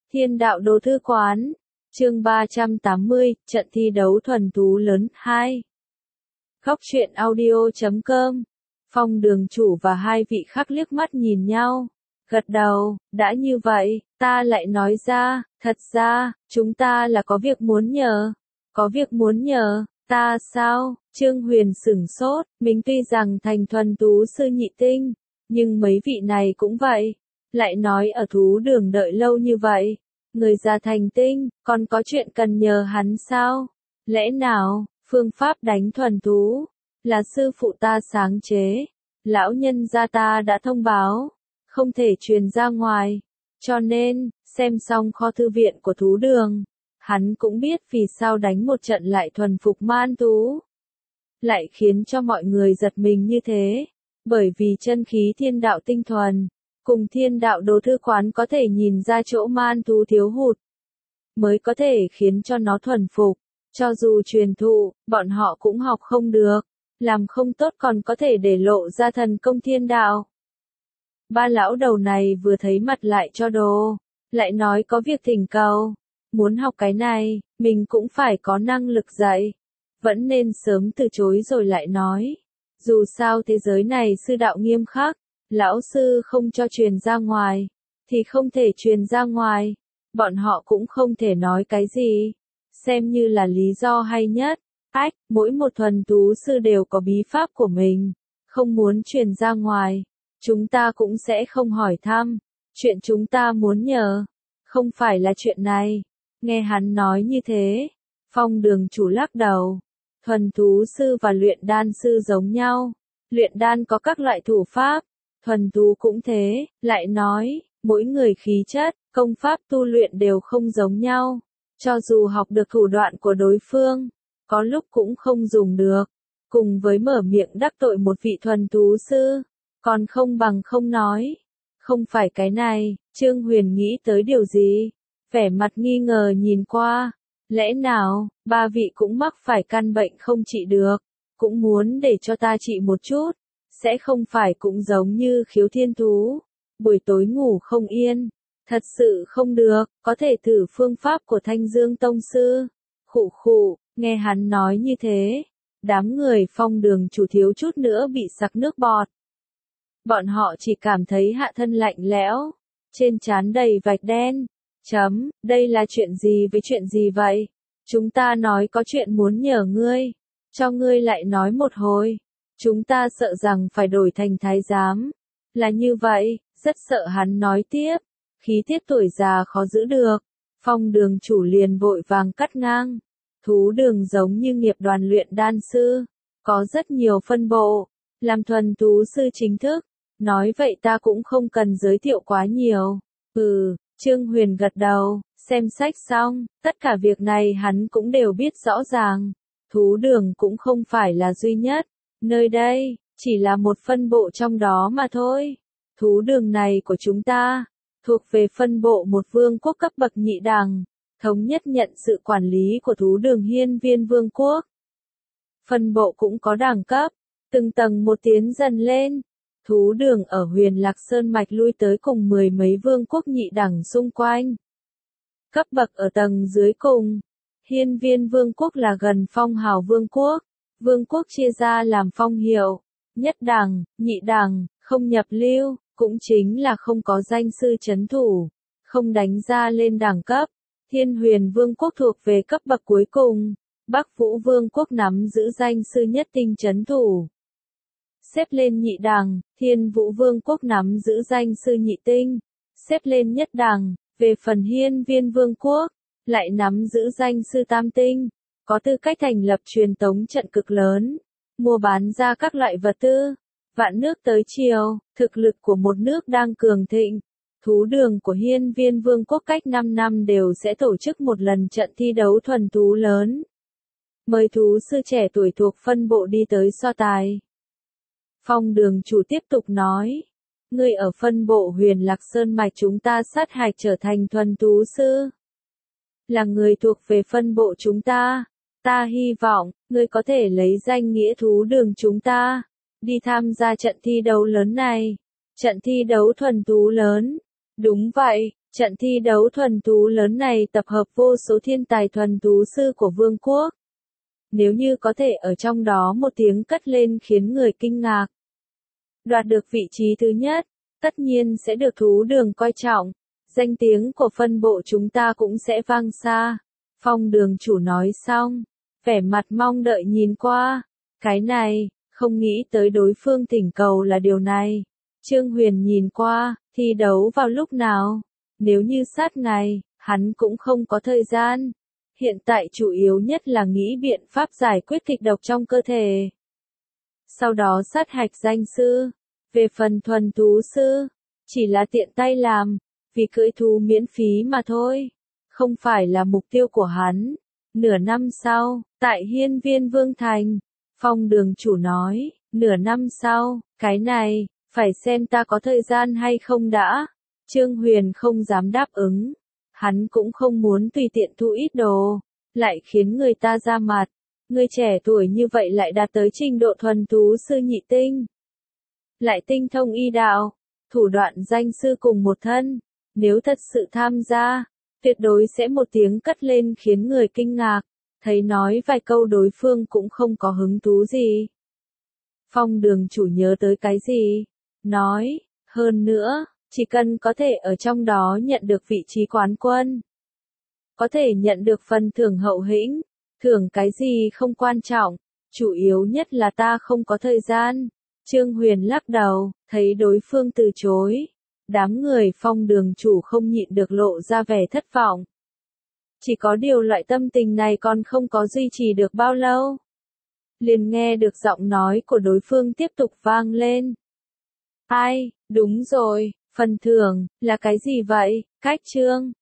Thiên đạo đô thư quán. Chương 380, trận thi đấu thuần thú lớn 2. Góc truyện audio.com. Phong đường chủ và hai vị khác liếc mắt nhìn nhau. Gật đầu, đã như vậy, ta lại nói ra, thật ra, chúng ta là có việc muốn nhờ. Có việc muốn nhờ, ta sao? Trương Huyền sửng sốt, mình tuy rằng thành thuần tú sư nhị tinh, nhưng mấy vị này cũng vậy. Lại nói ở thú đường đợi lâu như vậy, người già thành tinh, còn có chuyện cần nhờ hắn sao? Lẽ nào, phương pháp đánh thuần thú, là sư phụ ta sáng chế, lão nhân gia ta đã thông báo, không thể truyền ra ngoài, cho nên, xem xong kho thư viện của thú đường, hắn cũng biết vì sao đánh một trận lại thuần phục man thú. Lại khiến cho mọi người giật mình như thế, bởi vì chân khí thiên đạo tinh thuần, cùng thiên đạo đô thư quán có thể nhìn ra chỗ man thú thiếu hụt, mới có thể khiến cho nó thuần phục. Cho dù truyền thụ, bọn họ cũng học không được, làm không tốt còn có thể để lộ ra thần công thiên đạo. Ba lão đầu này vừa thấy mặt lại cho đồ, lại nói có việc thỉnh cầu, muốn học cái này, mình cũng phải có năng lực dạy, vẫn nên sớm từ chối rồi lại nói. Dù sao thế giới này sư đạo nghiêm khắc, lão sư không cho truyền ra ngoài, thì không thể truyền ra ngoài, bọn họ cũng không thể nói cái gì, xem như là lý do hay nhất. Mỗi một thuần thú sư đều có bí pháp của mình, không muốn truyền ra ngoài, chúng ta cũng sẽ không hỏi thăm, chuyện chúng ta muốn nhờ, không phải là chuyện này. Nghe hắn nói như thế, Phong đường chủ lắc đầu, thuần thú sư và luyện đan sư giống nhau, luyện đan có các loại thủ pháp, thuần thú cũng thế, lại nói, mỗi người khí chất, công pháp tu luyện đều không giống nhau, cho dù học được thủ đoạn của đối phương, có lúc cũng không dùng được, cùng với mở miệng đắc tội một vị thuần thú sư, còn không bằng không nói. Không phải cái này, Trương Huyền nghĩ tới điều gì, vẻ mặt nghi ngờ nhìn qua, lẽ nào, ba vị cũng mắc phải căn bệnh không trị được, cũng muốn để cho ta trị một chút, sẽ không phải cũng giống như khiếu thiên thú, buổi tối ngủ không yên, thật sự không được, có thể thử phương pháp của Thanh Dương Tông Sư. Khụ khụ, nghe hắn nói như thế, đám người Phong đường chủ thiếu chút nữa bị sặc nước bọt. Bọn họ chỉ cảm thấy hạ thân lạnh lẽo, trên trán đầy vạch đen. Đây là chuyện gì với chuyện gì vậy? Chúng ta nói có chuyện muốn nhờ ngươi, cho ngươi lại nói một hồi. Chúng ta sợ rằng phải đổi thành thái giám. Là như vậy, rất sợ hắn nói tiếp. Khí tiết tuổi già khó giữ được. Phong đường chủ liền vội vàng cắt ngang. Thú đường giống như nghiệp đoàn luyện đan sư, có rất nhiều phân bộ, làm thuần thú sư chính thức. Nói vậy ta cũng không cần giới thiệu quá nhiều. Trương Huyền gật đầu, xem sách xong, tất cả việc này hắn cũng đều biết rõ ràng. Thú đường cũng không phải là duy nhất, nơi đây, chỉ là một phân bộ trong đó mà thôi. Thú đường này của chúng ta, thuộc về phân bộ một vương quốc cấp bậc nhị đẳng, thống nhất nhận sự quản lý của thú đường Hiên Viên Vương quốc. Phân bộ cũng có đẳng cấp, từng tầng một tiến dần lên. Thú đường ở Huyền Lạc Sơn Mạch lui tới cùng mười mấy vương quốc nhị đẳng xung quanh. Cấp bậc ở tầng dưới cùng, Hiên Viên Vương quốc là gần Phong Hào Vương quốc. Vương quốc chia ra làm phong hiệu, nhất đẳng, nhị đẳng, không nhập lưu, cũng chính là không có danh sư chấn thủ, không đánh ra lên đẳng cấp. Thiên Huyền Vương quốc thuộc về cấp bậc cuối cùng, Bắc Vũ Vương quốc nắm giữ danh sư nhất tinh chấn thủ. Xếp lên nhị đẳng, Thiên Vũ Vương quốc nắm giữ danh sư nhị tinh, xếp lên nhất đẳng, về phần Hiên Viên Vương quốc, lại nắm giữ danh sư tam tinh, có tư cách thành lập truyền tống trận cực lớn, mua bán ra các loại vật tư, vạn nước tới chiều, thực lực của một nước đang cường thịnh. Thú đường của Hiên Viên Vương quốc cách 5 năm đều sẽ tổ chức một lần trận thi đấu thuần thú lớn. Mời thú sư trẻ tuổi thuộc phân bộ đi tới so tài. Phong đường chủ tiếp tục nói, ngươi ở phân bộ Huyền Lạc Sơn Mạch chúng ta sát hạch trở thành thuần thú sư. Là người thuộc về phân bộ chúng ta hy vọng, ngươi có thể lấy danh nghĩa thú đường chúng ta, đi tham gia trận thi đấu lớn này. Trận thi đấu thuần thú lớn. Đúng vậy, Trận thi đấu thuần thú lớn này tập hợp vô số thiên tài thuần thú sư của vương quốc. Nếu như có thể ở trong đó một tiếng cất lên khiến người kinh ngạc. Đoạt được vị trí thứ nhất, tất nhiên sẽ được thú đường coi trọng. Danh tiếng của phân bộ chúng ta cũng sẽ vang xa. Phong đường chủ nói xong, vẻ mặt mong đợi nhìn qua. Cái này, không nghĩ tới đối phương thỉnh cầu là điều này. Trương Huyền nhìn qua, thi đấu vào lúc nào? Nếu như sát ngày, hắn cũng không có thời gian. Hiện tại chủ yếu nhất là nghĩ biện pháp giải quyết kịch độc trong cơ thể. Sau đó sát hạch danh sư. Về phần thuần thú sư, chỉ là tiện tay làm, vì cưỡi thú miễn phí mà thôi. Không phải là mục tiêu của hắn. Nửa năm sau, tại hiên viên Vương Thành, Phong đường chủ nói, nửa năm sau, cái này, phải xem ta có thời gian hay không đã. Trương Huyền không dám đáp ứng. Hắn cũng không muốn tùy tiện thu ít đồ, lại khiến người ta ra mặt. Người trẻ tuổi như vậy lại đạt tới trình độ thuần thú sư nhị tinh. Lại tinh thông y đạo, thủ đoạn danh sư cùng một thân. Nếu thật sự tham gia, tuyệt đối sẽ một tiếng cất lên khiến người kinh ngạc. Thấy nói vài câu đối phương cũng không có hứng thú gì. Phong đường chủ nhớ tới cái gì? Nói, hơn nữa, chỉ cần có thể ở trong đó nhận được vị trí quán quân. Có thể nhận được phần thưởng hậu hĩnh. Thưởng cái gì không quan trọng. Chủ yếu nhất là ta không có thời gian. Trương Huyền lắc đầu, thấy đối phương từ chối. Đám người phong đường chủ không nhịn được lộ ra vẻ thất vọng. Chỉ có điều loại tâm tình này còn không có duy trì được bao lâu. Liền nghe được giọng nói của đối phương tiếp tục vang lên. Ai, đúng rồi, phần thưởng, là cái gì vậy? Cách trương,